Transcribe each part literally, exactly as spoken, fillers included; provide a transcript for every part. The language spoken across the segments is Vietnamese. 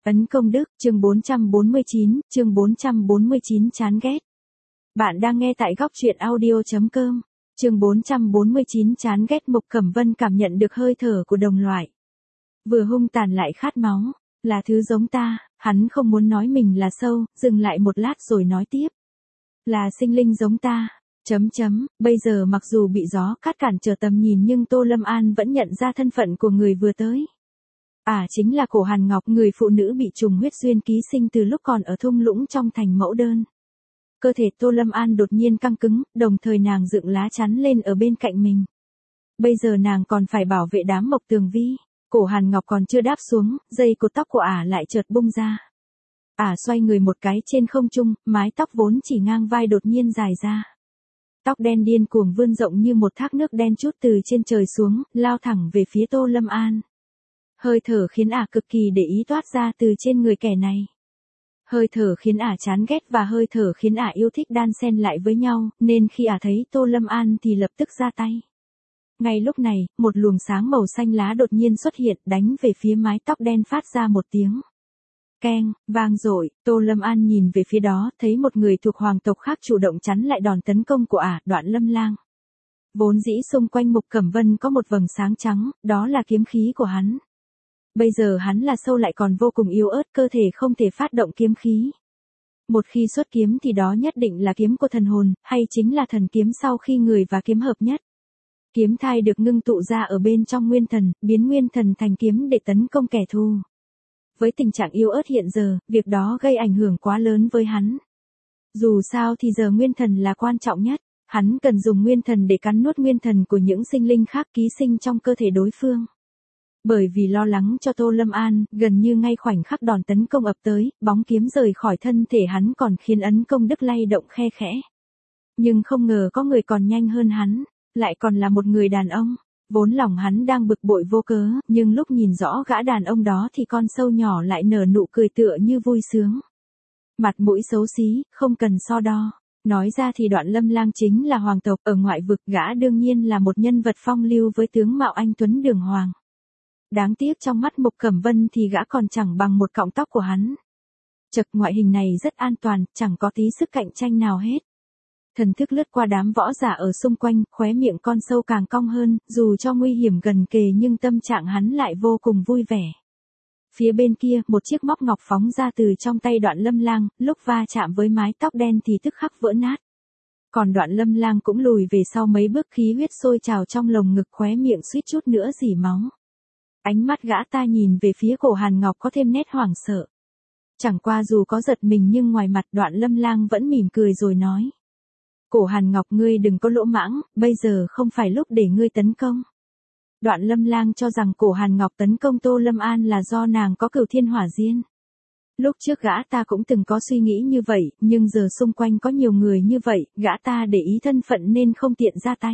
Ấn công đức, chương bốn trăm bốn mươi chín, chương bốn trăm bốn mươi chín chán ghét. Bạn đang nghe tại góc truyện audio chấm com. Chương bốn trăm bốn mươi chín chán ghét. Mục Cẩm Vân cảm nhận được hơi thở của đồng loại. Vừa hung tàn lại khát máu, là thứ giống ta, hắn không muốn nói mình là sâu, dừng lại một lát rồi nói tiếp. Là sinh linh giống ta. Chấm chấm, bây giờ mặc dù bị gió cát cản trở tầm nhìn nhưng Tô Lâm An vẫn nhận ra thân phận của người vừa tới. À chính là Cổ Hàn Ngọc, người phụ nữ bị trùng huyết duyên ký sinh từ lúc còn ở thung lũng trong thành mẫu đơn. Cơ thể Tô Lâm An đột nhiên căng cứng, đồng thời nàng dựng lá chắn lên ở bên cạnh mình. Bây giờ nàng còn phải bảo vệ đám Mộc Tường Vi. Cổ Hàn Ngọc còn chưa đáp xuống, dây cột tóc của ả lại chợt bung ra. Ả xoay người một cái trên không trung, mái tóc vốn chỉ ngang vai đột nhiên dài ra. Tóc đen điên cuồng vươn rộng như một thác nước đen trút từ trên trời xuống, lao thẳng về phía Tô Lâm An. Hơi thở khiến ả cực kỳ để ý toát ra từ trên người kẻ này. Hơi thở khiến ả chán ghét và hơi thở khiến ả yêu thích đan xen lại với nhau, nên khi ả thấy Tô Lâm An thì lập tức ra tay. Ngay lúc này, một luồng sáng màu xanh lá đột nhiên xuất hiện, đánh về phía mái tóc đen, phát ra một tiếng keng, vang dội. Tô Lâm An nhìn về phía đó, thấy một người thuộc hoàng tộc khác chủ động chắn lại đòn tấn công của ả, Đoạn Lâm Lang. Vốn dĩ xung quanh Mục Cẩm Vân có một vầng sáng trắng, đó là kiếm khí của hắn. Bây giờ hắn là sâu lại còn vô cùng yếu ớt, cơ thể không thể phát động kiếm khí. Một khi xuất kiếm thì đó nhất định là kiếm của thần hồn, hay chính là thần kiếm sau khi người và kiếm hợp nhất. Kiếm thai được ngưng tụ ra ở bên trong nguyên thần, biến nguyên thần thành kiếm để tấn công kẻ thù. Với tình trạng yếu ớt hiện giờ, việc đó gây ảnh hưởng quá lớn với hắn. Dù sao thì giờ nguyên thần là quan trọng nhất, hắn cần dùng nguyên thần để cắn nuốt nguyên thần của những sinh linh khác ký sinh trong cơ thể đối phương. Bởi vì lo lắng cho Tô Lâm An, gần như ngay khoảnh khắc đòn tấn công ập tới, bóng kiếm rời khỏi thân thể hắn còn khiến ấn công đức lay động khe khẽ. Nhưng không ngờ có người còn nhanh hơn hắn, lại còn là một người đàn ông. Vốn lòng hắn đang bực bội vô cớ, nhưng lúc nhìn rõ gã đàn ông đó thì con sâu nhỏ lại nở nụ cười tựa như vui sướng. Mặt mũi xấu xí, không cần so đo. Nói ra thì Đoạn Lâm Lang chính là hoàng tộc, ở ngoại vực gã đương nhiên là một nhân vật phong lưu với tướng mạo anh tuấn đường hoàng. Đáng tiếc trong mắt Mục Cẩm Vân thì gã còn chẳng bằng một cọng tóc của hắn. Chật, ngoại hình này rất an toàn, chẳng có tí sức cạnh tranh nào hết. Thần thức lướt qua đám võ giả ở xung quanh, khóe miệng con sâu càng cong hơn, dù cho nguy hiểm gần kề nhưng tâm trạng hắn lại vô cùng vui vẻ. Phía bên kia, một chiếc móc ngọc phóng ra từ trong tay Đoạn Lâm Lang, lúc va chạm với mái tóc đen thì tức khắc vỡ nát. Còn Đoạn Lâm Lang cũng lùi về sau mấy bước, khí huyết sôi trào trong lồng ngực, khóe miệng suýt chút nữa rỉ máu. Ánh mắt gã ta nhìn về phía Cổ Hàn Ngọc có thêm nét hoảng sợ. Chẳng qua dù có giật mình nhưng ngoài mặt Đoạn Lâm Lang vẫn mỉm cười rồi nói. Cổ Hàn Ngọc, ngươi đừng có lỗ mãng, bây giờ không phải lúc để ngươi tấn công. Đoạn Lâm Lang cho rằng Cổ Hàn Ngọc tấn công Tô Lâm An là do nàng có Cửu Thiên Hỏa Diên. Lúc trước gã ta cũng từng có suy nghĩ như vậy, nhưng giờ xung quanh có nhiều người như vậy, gã ta để ý thân phận nên không tiện ra tay.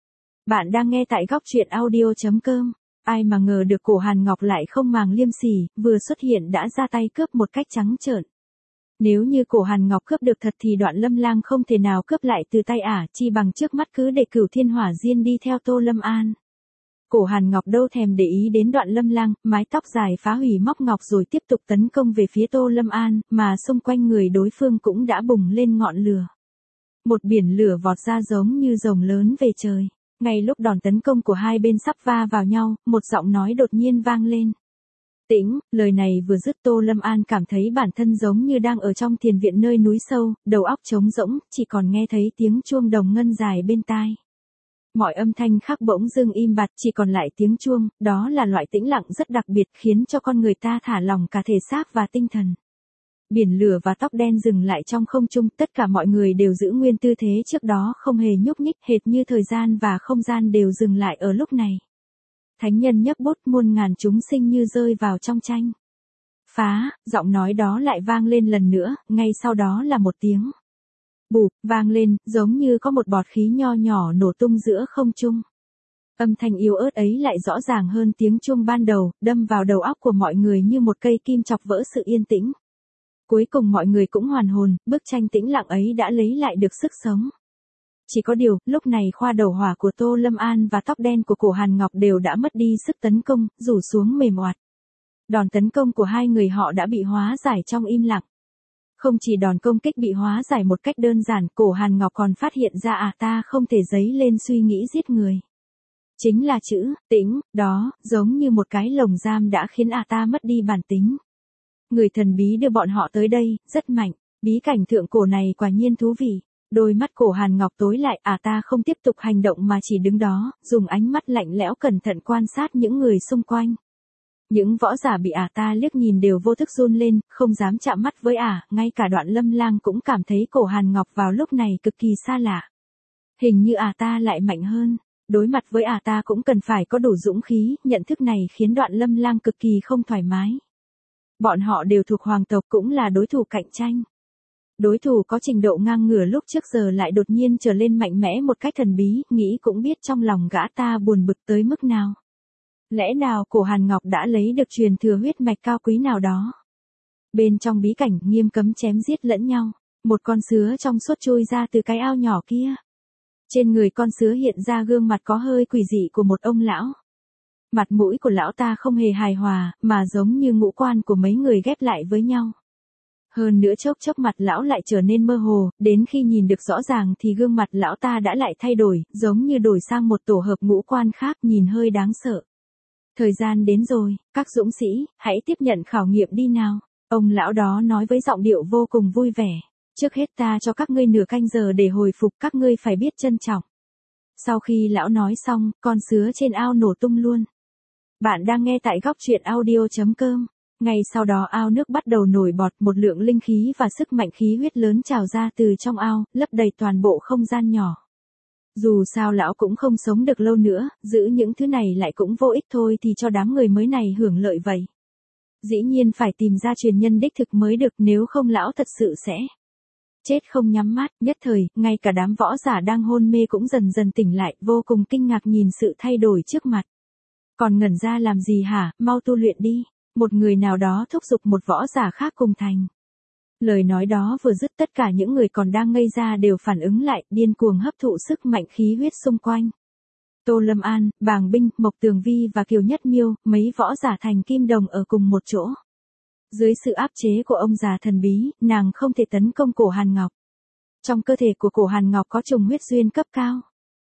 Bạn đang nghe tại góc truyện audio chấm com. Ai mà ngờ được Cổ Hàn Ngọc lại không màng liêm sỉ, vừa xuất hiện đã ra tay cướp một cách trắng trợn. Nếu như Cổ Hàn Ngọc cướp được thật thì Đoạn Lâm Lang không thể nào cướp lại từ tay ả, chi bằng trước mắt cứ để Cửu Thiên Hỏa Diên đi theo Tô Lâm An. Cổ Hàn Ngọc đâu thèm để ý đến Đoạn Lâm Lang, mái tóc dài phá hủy móc ngọc rồi tiếp tục tấn công về phía Tô Lâm An, mà xung quanh người đối phương cũng đã bùng lên ngọn lửa. Một biển lửa vọt ra giống như rồng lớn về trời. Ngay lúc đòn tấn công của hai bên sắp va vào nhau, một giọng nói đột nhiên vang lên. Tĩnh, lời này vừa dứt Tô Lâm An cảm thấy bản thân giống như đang ở trong thiền viện nơi núi sâu, đầu óc trống rỗng, chỉ còn nghe thấy tiếng chuông đồng ngân dài bên tai. Mọi âm thanh khác bỗng dưng im bặt, chỉ còn lại tiếng chuông, đó là loại tĩnh lặng rất đặc biệt khiến cho con người ta thả lỏng cả thể xác và tinh thần. Biển lửa và tóc đen dừng lại trong không trung, tất cả mọi người đều giữ nguyên tư thế trước đó không hề nhúc nhích, hệt như thời gian và không gian đều dừng lại ở lúc này. Thánh nhân nhấc bút, muôn ngàn chúng sinh như rơi vào trong tranh. Phá, giọng nói đó lại vang lên lần nữa, ngay sau đó là một tiếng bụp vang lên, giống như có một bọt khí nho nhỏ nổ tung giữa không trung. Âm thanh yếu ớt ấy lại rõ ràng hơn tiếng chuông ban đầu, đâm vào đầu óc của mọi người như một cây kim chọc vỡ sự yên tĩnh. Cuối cùng mọi người cũng hoàn hồn, bức tranh tĩnh lặng ấy đã lấy lại được sức sống. Chỉ có điều, lúc này khoa đầu hỏa của Tô Lâm An và tóc đen của Cổ Hàn Ngọc đều đã mất đi sức tấn công, rủ xuống mềm oạt. Đòn tấn công của hai người họ đã bị hóa giải trong im lặng. Không chỉ đòn công kích bị hóa giải một cách đơn giản, cổ Hàn Ngọc còn phát hiện ra à ta không thể dấy lên suy nghĩ giết người. Chính là chữ, tĩnh, đó, giống như một cái lồng giam đã khiến à ta mất đi bản tính. Người thần bí đưa bọn họ tới đây, rất mạnh, bí cảnh thượng cổ này quả nhiên thú vị. Đôi mắt cổ Hàn Ngọc tối lại, à ta không tiếp tục hành động mà chỉ đứng đó, dùng ánh mắt lạnh lẽo cẩn thận quan sát những người xung quanh. Những võ giả bị ả ta liếc nhìn đều vô thức run lên, không dám chạm mắt với ả, ngay cả Đoạn Lâm Lang cũng cảm thấy cổ Hàn Ngọc vào lúc này cực kỳ xa lạ. Hình như ả ta lại mạnh hơn, đối mặt với ả ta cũng cần phải có đủ dũng khí, nhận thức này khiến Đoạn Lâm Lang cực kỳ không thoải mái. Bọn họ đều thuộc hoàng tộc cũng là đối thủ cạnh tranh. Đối thủ có trình độ ngang ngửa lúc trước giờ lại đột nhiên trở lên mạnh mẽ một cách thần bí, nghĩ cũng biết trong lòng gã ta buồn bực tới mức nào. Lẽ nào cổ Hàn Ngọc đã lấy được truyền thừa huyết mạch cao quý nào đó? Bên trong bí cảnh nghiêm cấm chém giết lẫn nhau, một con sứa trong suốt trôi ra từ cái ao nhỏ kia. Trên người con sứa hiện ra gương mặt có hơi quỷ dị của một ông lão. Mặt mũi của lão ta không hề hài hòa, mà giống như ngũ quan của mấy người ghép lại với nhau. Hơn nữa chốc chốc mặt lão lại trở nên mơ hồ, đến khi nhìn được rõ ràng thì gương mặt lão ta đã lại thay đổi, giống như đổi sang một tổ hợp ngũ quan khác nhìn hơi đáng sợ. Thời gian đến rồi, các dũng sĩ, hãy tiếp nhận khảo nghiệm đi nào. Ông lão đó nói với giọng điệu vô cùng vui vẻ. Trước hết ta cho các ngươi nửa canh giờ để hồi phục, các ngươi phải biết trân trọng. Sau khi lão nói xong, con sứa trên ao nổ tung luôn. Bạn đang nghe tại góc truyện audio chấm com. Ngay sau đó ao nước bắt đầu nổi bọt, một lượng linh khí và sức mạnh khí huyết lớn trào ra từ trong ao, lấp đầy toàn bộ không gian nhỏ. Dù sao lão cũng không sống được lâu nữa, giữ những thứ này lại cũng vô ích thôi thì cho đám người mới này hưởng lợi vậy. Dĩ nhiên phải tìm ra truyền nhân đích thực mới được, nếu không lão thật sự sẽ chết không nhắm mắt. Nhất thời, ngay cả đám võ giả đang hôn mê cũng dần dần tỉnh lại, vô cùng kinh ngạc nhìn sự thay đổi trước mặt. Còn ngẩn ra làm gì hả, mau tu luyện đi. Một người nào đó thúc giục một võ giả khác cùng thành. Lời nói đó vừa dứt, tất cả những người còn đang ngây ra đều phản ứng lại, điên cuồng hấp thụ sức mạnh khí huyết xung quanh. Tô Lâm An, Bàng Binh, Mộc Tường Vi và Kiều Nhất Miêu, mấy võ giả thành kim đồng ở cùng một chỗ. Dưới sự áp chế của ông già thần bí, nàng không thể tấn công cổ Hàn Ngọc. Trong cơ thể của cổ Hàn Ngọc có trùng huyết duyên cấp cao.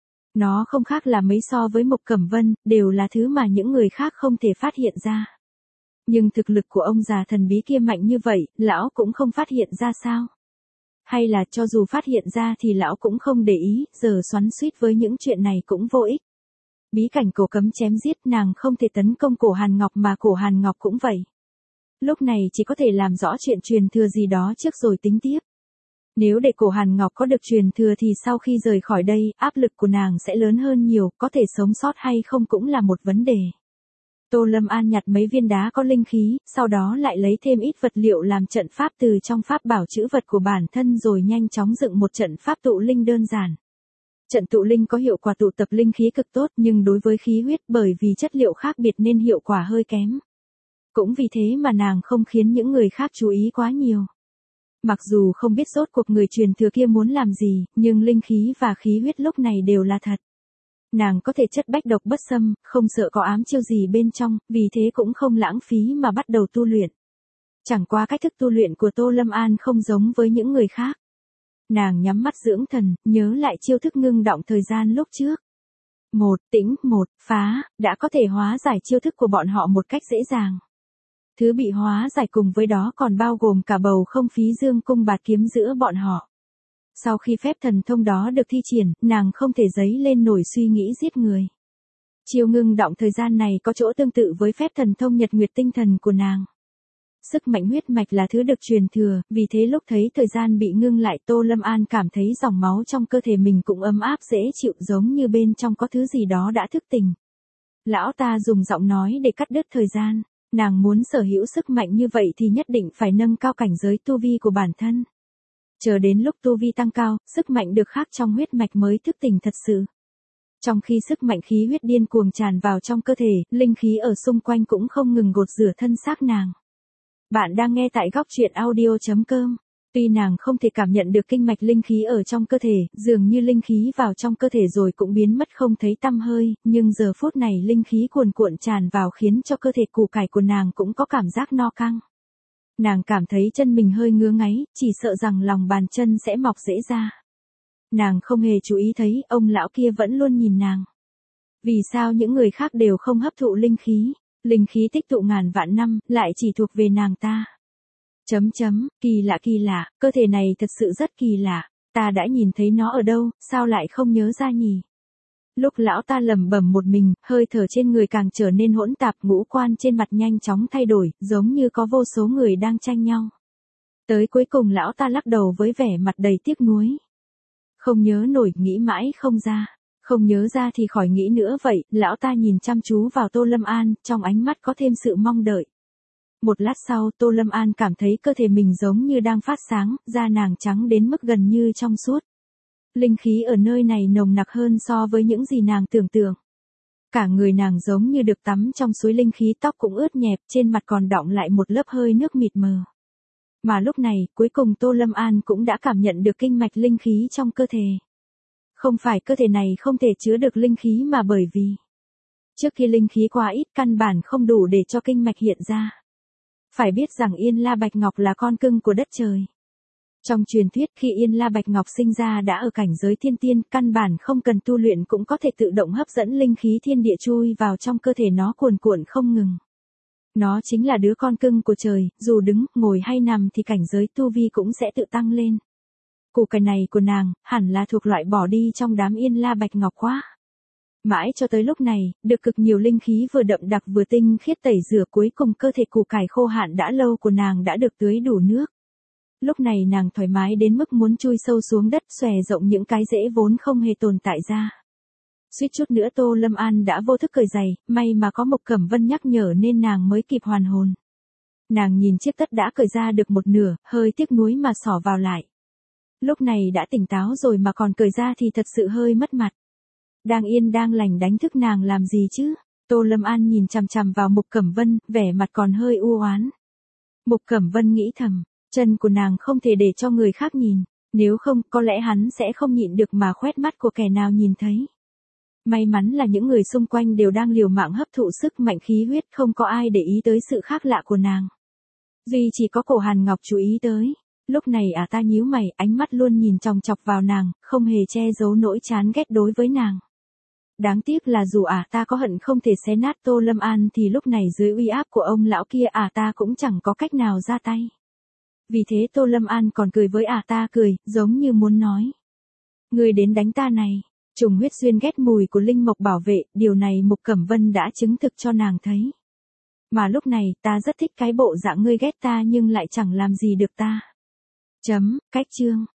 Nó không khác là mấy so với Mộc Cẩm Vân, đều là thứ mà những người khác không thể phát hiện ra. Nhưng thực lực của ông già thần bí kia mạnh như vậy, lão cũng không phát hiện ra sao? Hay là cho dù phát hiện ra thì lão cũng không để ý, giờ xoắn xuýt với những chuyện này cũng vô ích. Bí cảnh cổ cấm chém giết, nàng không thể tấn công cổ Hàn Ngọc mà cổ Hàn Ngọc cũng vậy. Lúc này chỉ có thể làm rõ chuyện truyền thừa gì đó trước rồi tính tiếp. Nếu để cổ Hàn Ngọc có được truyền thừa thì sau khi rời khỏi đây, áp lực của nàng sẽ lớn hơn nhiều, có thể sống sót hay không cũng là một vấn đề. Tô Lâm An nhặt mấy viên đá có linh khí, sau đó lại lấy thêm ít vật liệu làm trận pháp từ trong pháp bảo chữ vật của bản thân rồi nhanh chóng dựng một trận pháp tụ linh đơn giản. Trận tụ linh có hiệu quả tụ tập linh khí cực tốt nhưng đối với khí huyết bởi vì chất liệu khác biệt nên hiệu quả hơi kém. Cũng vì thế mà nàng không khiến những người khác chú ý quá nhiều. Mặc dù không biết rốt cuộc người truyền thừa kia muốn làm gì, nhưng linh khí và khí huyết lúc này đều là thật. Nàng có thể chất bách độc bất xâm, không sợ có ám chiêu gì bên trong, vì thế cũng không lãng phí mà bắt đầu tu luyện. Chẳng qua cách thức tu luyện của Tô Lâm An không giống với những người khác. Nàng nhắm mắt dưỡng thần, nhớ lại chiêu thức ngưng động thời gian lúc trước. Một, tĩnh, một, phá, đã có thể hóa giải chiêu thức của bọn họ một cách dễ dàng. Thứ bị hóa giải cùng với đó còn bao gồm cả bầu không khí dương cung bạt kiếm giữa bọn họ. Sau khi phép thần thông đó được thi triển, nàng không thể dấy lên nổi suy nghĩ giết người. Chiêu ngưng động thời gian này có chỗ tương tự với phép thần thông nhật nguyệt tinh thần của nàng. Sức mạnh huyết mạch là thứ được truyền thừa, vì thế lúc thấy thời gian bị ngưng lại Tô Lâm An cảm thấy dòng máu trong cơ thể mình cũng ấm áp dễ chịu giống như bên trong có thứ gì đó đã thức tỉnh. Lão ta dùng giọng nói để cắt đứt thời gian, nàng muốn sở hữu sức mạnh như vậy thì nhất định phải nâng cao cảnh giới tu vi của bản thân. Chờ đến lúc tu vi tăng cao, sức mạnh được khắc trong huyết mạch mới thức tỉnh thật sự. Trong khi sức mạnh khí huyết điên cuồng tràn vào trong cơ thể, linh khí ở xung quanh cũng không ngừng gột rửa thân xác nàng. Bạn đang nghe tại góc truyện audio chấm com. Tuy nàng không thể cảm nhận được kinh mạch linh khí ở trong cơ thể, dường như linh khí vào trong cơ thể rồi cũng biến mất không thấy tăm hơi, nhưng giờ phút này linh khí cuồn cuộn tràn vào khiến cho cơ thể củ cải của nàng cũng có cảm giác no căng. Nàng cảm thấy chân mình hơi ngứa ngáy, chỉ sợ rằng lòng bàn chân sẽ mọc rễ ra. Nàng không hề chú ý thấy ông lão kia vẫn luôn nhìn nàng. Vì sao những người khác đều không hấp thụ linh khí, linh khí tích tụ ngàn vạn năm, lại chỉ thuộc về nàng ta. Chấm chấm, kỳ lạ kỳ lạ, cơ thể này thật sự rất kỳ lạ, ta đã nhìn thấy nó ở đâu, sao lại không nhớ ra nhỉ? Lúc lão ta lẩm bẩm một mình, hơi thở trên người càng trở nên hỗn tạp, ngũ quan trên mặt nhanh chóng thay đổi, giống như có vô số người đang tranh nhau. Tới cuối cùng lão ta lắc đầu với vẻ mặt đầy tiếc nuối. Không nhớ nổi, nghĩ mãi không ra. Không nhớ ra thì khỏi nghĩ nữa vậy, lão ta nhìn chăm chú vào Tô Lâm An, trong ánh mắt có thêm sự mong đợi. Một lát sau, Tô Lâm An cảm thấy cơ thể mình giống như đang phát sáng, da nàng trắng đến mức gần như trong suốt. Linh khí ở nơi này nồng nặc hơn so với những gì nàng tưởng tượng. Cả người nàng giống như được tắm trong suối linh khí, tóc cũng ướt nhẹp, trên mặt còn đọng lại một lớp hơi nước mịt mờ. Mà lúc này, cuối cùng Tô Lâm An cũng đã cảm nhận được kinh mạch linh khí trong cơ thể. Không phải cơ thể này không thể chứa được linh khí mà bởi vì trước khi linh khí quá ít căn bản không đủ để cho kinh mạch hiện ra. Phải biết rằng Yên La Bạch Ngọc là con cưng của đất trời. Trong truyền thuyết khi Yên La Bạch Ngọc sinh ra đã ở cảnh giới thiên tiên, căn bản không cần tu luyện cũng có thể tự động hấp dẫn linh khí thiên địa chui vào trong cơ thể nó cuồn cuộn không ngừng. Nó chính là đứa con cưng của trời, dù đứng, ngồi hay nằm thì cảnh giới tu vi cũng sẽ tự tăng lên. Củ cải này của nàng, hẳn là thuộc loại bỏ đi trong đám Yên La Bạch Ngọc quá. Mãi cho tới lúc này, được cực nhiều linh khí vừa đậm đặc vừa tinh khiết tẩy rửa, cuối cùng cơ thể củ cải khô hạn đã lâu của nàng đã được tưới đủ nước. Lúc này nàng thoải mái đến mức muốn chui sâu xuống đất, xòe rộng những cái rễ vốn không hề tồn tại ra. Suýt chút nữa Tô Lâm An đã vô thức cởi giày, may mà có Mộc Cẩm Vân nhắc nhở nên nàng mới kịp hoàn hồn. Nàng nhìn chiếc tất đã cởi ra được một nửa, hơi tiếc nuối mà xỏ vào lại. Lúc này đã tỉnh táo rồi mà còn cởi ra thì thật sự hơi mất mặt. Đang yên đang lành đánh thức nàng làm gì chứ? Tô Lâm An nhìn chằm chằm vào Mộc Cẩm Vân, vẻ mặt còn hơi u oán. Mộc Cẩm Vân nghĩ thầm, chân của nàng không thể để cho người khác nhìn, nếu không có lẽ hắn sẽ không nhịn được mà khoét mắt của kẻ nào nhìn thấy. May mắn là những người xung quanh đều đang liều mạng hấp thụ sức mạnh khí huyết, không có ai để ý tới sự khác lạ của nàng. Duy chỉ có Cổ Hàn Ngọc chú ý tới. Lúc này ả ta nhíu mày, ánh mắt luôn nhìn chòng chọc vào nàng, không hề che giấu nỗi chán ghét đối với nàng. Đáng tiếc là dù ả ta có hận không thể xé nát Tô Lâm An thì lúc này dưới uy áp của ông lão kia ả ta cũng chẳng có cách nào ra tay. Vì thế Tô Lâm An còn cười với ả ta cười, giống như muốn nói. Người đến đánh ta này, trùng huyết duyên ghét mùi của linh mộc bảo vệ, điều này Mộc Cẩm Vân đã chứng thực cho nàng thấy. Mà lúc này ta rất thích cái bộ dạng ngươi ghét ta nhưng lại chẳng làm gì được ta. Chấm, cách chương.